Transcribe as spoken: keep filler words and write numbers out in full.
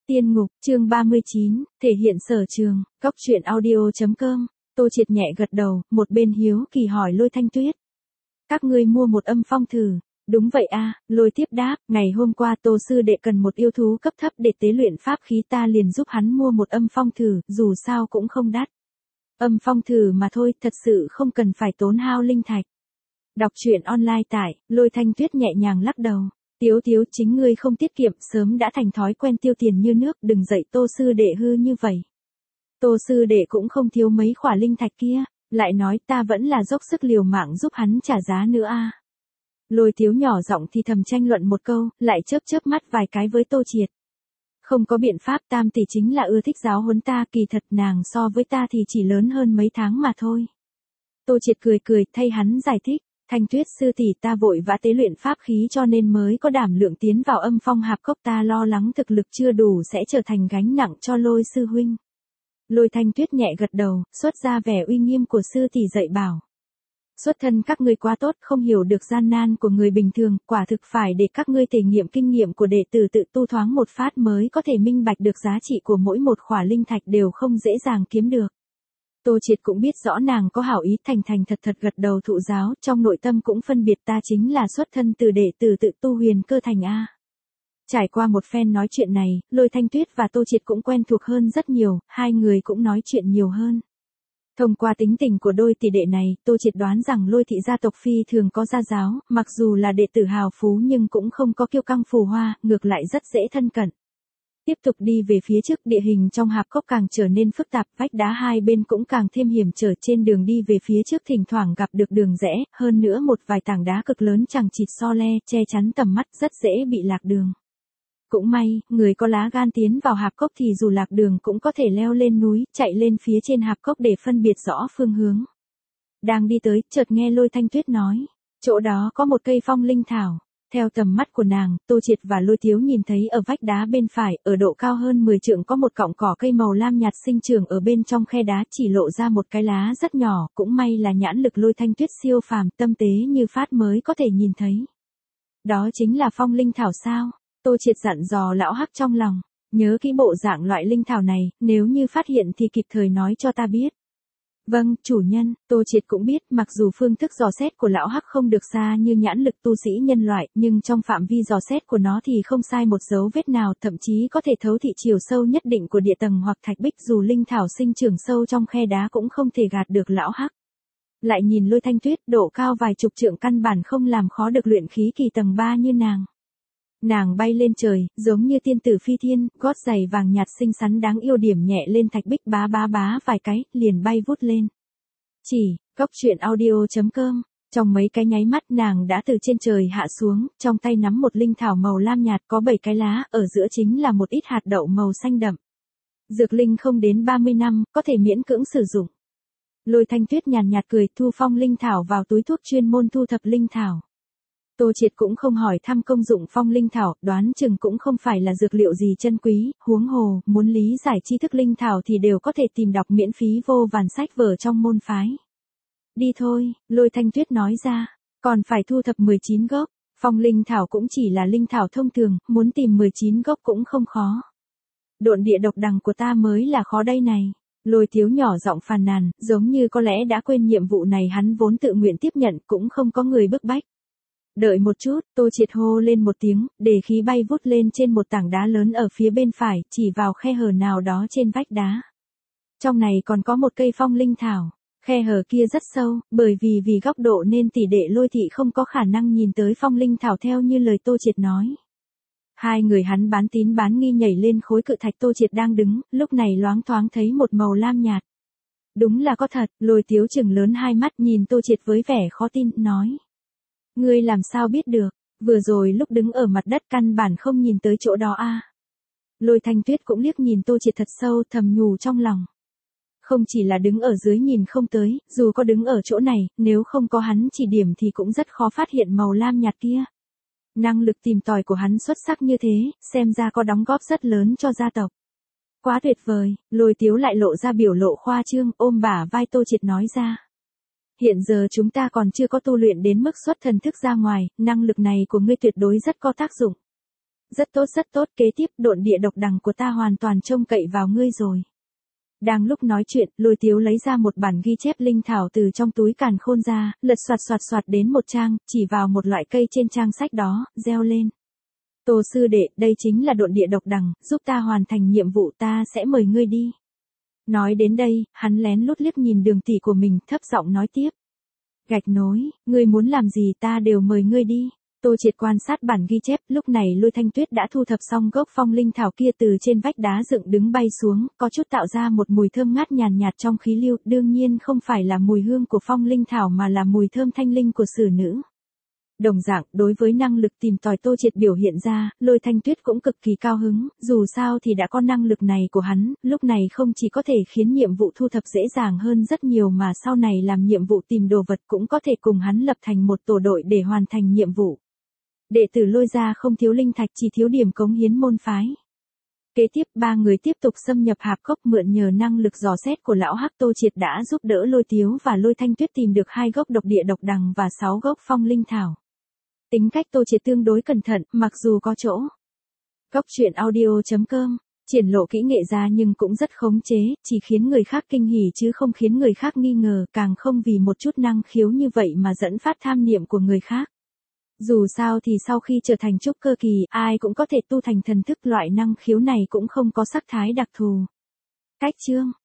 Tiên ngục, chương ba mươi chín, thể hiện sở trường, góc truyện audio chấm com, Tô Triệt nhẹ gật đầu, một bên hiếu kỳ hỏi Lôi Thanh Tuyết. Các ngươi mua một âm phong thử. Đúng vậy a, Lôi tiếp đáp, ngày hôm qua Tô sư đệ cần một yêu thú cấp thấp để tế luyện pháp khí, ta liền giúp hắn mua một âm phong thử, dù sao cũng không đắt. Âm phong thử mà thôi, thật sự không cần phải tốn hao linh thạch. Đọc truyện online tại, Lôi Thanh Tuyết nhẹ nhàng lắc đầu. Tiếu Tiếu, chính ngươi không tiết kiệm, sớm đã thành thói quen tiêu tiền như nước, đừng dạy Tô sư đệ hư như vậy. Tô sư đệ cũng không thiếu mấy khỏa linh thạch kia, lại nói ta vẫn là dốc sức liều mạng giúp hắn trả giá nữa a. Lôi Tiếu nhỏ giọng thì thầm tranh luận một câu, lại chớp chớp mắt vài cái với Tô Triệt. Không có biện pháp, tam tỷ chính là ưa thích giáo huấn ta, kỳ thật nàng so với ta thì chỉ lớn hơn mấy tháng mà thôi. Tô Triệt cười cười thay hắn giải thích. Thanh Tuyết sư tỷ, ta vội vã tế luyện pháp khí cho nên mới có đảm lượng tiến vào âm phong hạp cốc, ta lo lắng thực lực chưa đủ sẽ trở thành gánh nặng cho Lôi sư huynh. Lôi Thanh Tuyết nhẹ gật đầu, xuất ra vẻ uy nghiêm của sư tỷ dạy bảo. Xuất thân các ngươi quá tốt, không hiểu được gian nan của người bình thường, quả thực phải để các ngươi thể nghiệm kinh nghiệm của đệ tử tự tu thoáng một phát mới có thể minh bạch được giá trị của mỗi một khỏa linh thạch đều không dễ dàng kiếm được. Tô Triệt cũng biết rõ nàng có hảo ý, thành thành thật thật gật đầu thụ giáo, trong nội tâm cũng phân biệt ta chính là xuất thân từ đệ tử tự tu huyền cơ thành a. Trải qua một phen nói chuyện này, Lôi Thanh Tuyết và Tô Triệt cũng quen thuộc hơn rất nhiều, hai người cũng nói chuyện nhiều hơn. Thông qua tính tình của đôi tỷ đệ này, Tô Triệt đoán rằng Lôi thị gia tộc phi thường có gia giáo, mặc dù là đệ tử hào phú nhưng cũng không có kiêu căng phù hoa, ngược lại rất dễ thân cận. Tiếp tục đi về phía trước, địa hình trong hạp cốc càng trở nên phức tạp, vách đá hai bên cũng càng thêm hiểm trở, trên đường đi về phía trước thỉnh thoảng gặp được đường rẽ, hơn nữa một vài tảng đá cực lớn chằng chịt so le, che chắn tầm mắt, rất dễ bị lạc đường. Cũng may, người có lá gan tiến vào hạp cốc thì dù lạc đường cũng có thể leo lên núi, chạy lên phía trên hạp cốc để phân biệt rõ phương hướng. Đang đi tới, chợt nghe Lôi Thanh Tuyết nói, chỗ đó có một cây phong linh thảo. Theo tầm mắt của nàng, Tô Triệt và Lôi Tiếu nhìn thấy ở vách đá bên phải, ở độ cao hơn mười trượng có một cọng cỏ cây màu lam nhạt sinh trưởng ở bên trong khe đá, chỉ lộ ra một cái lá rất nhỏ, cũng may là nhãn lực Lôi Thanh Tuyết siêu phàm, tâm tế như phát mới có thể nhìn thấy. Đó chính là phong linh thảo sao? Tô Triệt dặn dò lão hắc trong lòng, nhớ kỹ bộ dạng loại linh thảo này, nếu như phát hiện thì kịp thời nói cho ta biết. Vâng, chủ nhân. Tô Triệt cũng biết, mặc dù phương thức dò xét của lão hắc không được xa như nhãn lực tu sĩ nhân loại, nhưng trong phạm vi dò xét của nó thì không sai một dấu vết nào, thậm chí có thể thấu thị chiều sâu nhất định của địa tầng hoặc thạch bích, dù linh thảo sinh trưởng sâu trong khe đá cũng không thể gạt được lão hắc. Lại nhìn Lôi Thanh Tuyết, độ cao vài chục trượng căn bản không làm khó được luyện khí kỳ tầng ba như nàng. Nàng bay lên trời, giống như tiên tử phi thiên, gót giày vàng nhạt xinh xắn đáng yêu điểm nhẹ lên thạch bích, bá bá bá vài cái, liền bay vút lên. Chỉ, góc truyện audio chấm com, trong mấy cái nháy mắt nàng đã từ trên trời hạ xuống, trong tay nắm một linh thảo màu lam nhạt có bảy cái lá, ở giữa chính là một ít hạt đậu màu xanh đậm. Dược linh không đến ba mươi năm, có thể miễn cưỡng sử dụng. Lôi Thanh Tuyết nhàn nhạt cười, thu phong linh thảo vào túi thuốc chuyên môn thu thập linh thảo. Tô Triệt cũng không hỏi thăm công dụng phong linh thảo, đoán chừng cũng không phải là dược liệu gì chân quý, huống hồ, muốn lý giải tri thức linh thảo thì đều có thể tìm đọc miễn phí vô vàn sách vở trong môn phái. Đi thôi, Lôi Thanh Tuyết nói ra, còn phải thu thập mười chín gốc, phong linh thảo cũng chỉ là linh thảo thông thường, muốn tìm mười chín gốc cũng không khó. Độn địa độc đằng của ta mới là khó đây này. Lôi Tiếu nhỏ giọng phàn nàn, giống như có lẽ đã quên nhiệm vụ này hắn vốn tự nguyện tiếp nhận, cũng không có người bức bách. Đợi một chút, Tô Triệt hô lên một tiếng, để khí bay vút lên trên một tảng đá lớn ở phía bên phải, chỉ vào khe hở nào đó trên vách đá. Trong này còn có một cây phong linh thảo, khe hở kia rất sâu, bởi vì vì góc độ nên tỷ đệ Lôi thị không có khả năng nhìn tới phong linh thảo theo như lời Tô Triệt nói. Hai người hắn bán tín bán nghi nhảy lên khối cự thạch Tô Triệt đang đứng, lúc này loáng thoáng thấy một màu lam nhạt. Đúng là có thật, Lôi Tiếu chừng lớn hai mắt nhìn Tô Triệt với vẻ khó tin, nói. Ngươi làm sao biết được, vừa rồi lúc đứng ở mặt đất căn bản không nhìn tới chỗ đó a. À. Lôi Thanh Tuyết cũng liếc nhìn Tô Triệt thật sâu, thầm nhủ trong lòng. Không chỉ là đứng ở dưới nhìn không tới, dù có đứng ở chỗ này, nếu không có hắn chỉ điểm thì cũng rất khó phát hiện màu lam nhạt kia. Năng lực tìm tòi của hắn xuất sắc như thế, xem ra có đóng góp rất lớn cho gia tộc. Quá tuyệt vời, Lôi Tiếu lại lộ ra biểu lộ khoa trương, ôm bả vai Tô Triệt nói ra. Hiện giờ chúng ta còn chưa có tu luyện đến mức xuất thần thức ra ngoài, năng lực này của ngươi tuyệt đối rất có tác dụng. Rất tốt rất tốt, kế tiếp độn địa độc đằng của ta hoàn toàn trông cậy vào ngươi rồi. Đang lúc nói chuyện, Lôi Tiếu lấy ra một bản ghi chép linh thảo từ trong túi càn khôn ra, lật soạt soạt soạt đến một trang, chỉ vào một loại cây trên trang sách đó, reo lên. Tô sư đệ, đây chính là độn địa độc đằng, giúp ta hoàn thành nhiệm vụ, ta sẽ mời ngươi đi. Nói đến đây, hắn lén lút liếc nhìn Đường tỷ của mình, thấp giọng nói tiếp. Gạch nối, ngươi muốn làm gì ta đều mời ngươi đi. Tô Triệt quan sát bản ghi chép, lúc này Lôi Thanh Tuyết đã thu thập xong gốc phong linh thảo kia từ trên vách đá dựng đứng bay xuống, có chút tạo ra một mùi thơm ngát nhàn nhạt trong khí lưu, đương nhiên không phải là mùi hương của phong linh thảo mà là mùi thơm thanh linh của sử nữ. Đồng dạng, đối với năng lực tìm tòi Tô Triệt biểu hiện ra, Lôi Thanh Tuyết cũng cực kỳ cao hứng, dù sao thì đã có năng lực này của hắn, lúc này không chỉ có thể khiến nhiệm vụ thu thập dễ dàng hơn rất nhiều mà sau này làm nhiệm vụ tìm đồ vật cũng có thể cùng hắn lập thành một tổ đội để hoàn thành nhiệm vụ. Đệ tử Lôi gia không thiếu linh thạch, chỉ thiếu điểm cống hiến môn phái. Kế tiếp ba người tiếp tục xâm nhập hạp cốc, mượn nhờ năng lực dò xét của lão Hắc, Tô Triệt đã giúp đỡ Lôi Tiếu và Lôi Thanh Tuyết tìm được hai gốc độc địa độc đằng và sáu gốc phong linh thảo. Tính cách Tô Triệt tương đối cẩn thận, mặc dù có chỗ. Góc truyện audio chấm com, triển lộ kỹ nghệ ra nhưng cũng rất khống chế, chỉ khiến người khác kinh hỉ chứ không khiến người khác nghi ngờ, càng không vì một chút năng khiếu như vậy mà dẫn phát tham niệm của người khác. Dù sao thì sau khi trở thành trúc cơ kỳ, ai cũng có thể tu thành thần thức, loại năng khiếu này cũng không có sắc thái đặc thù. Cách chương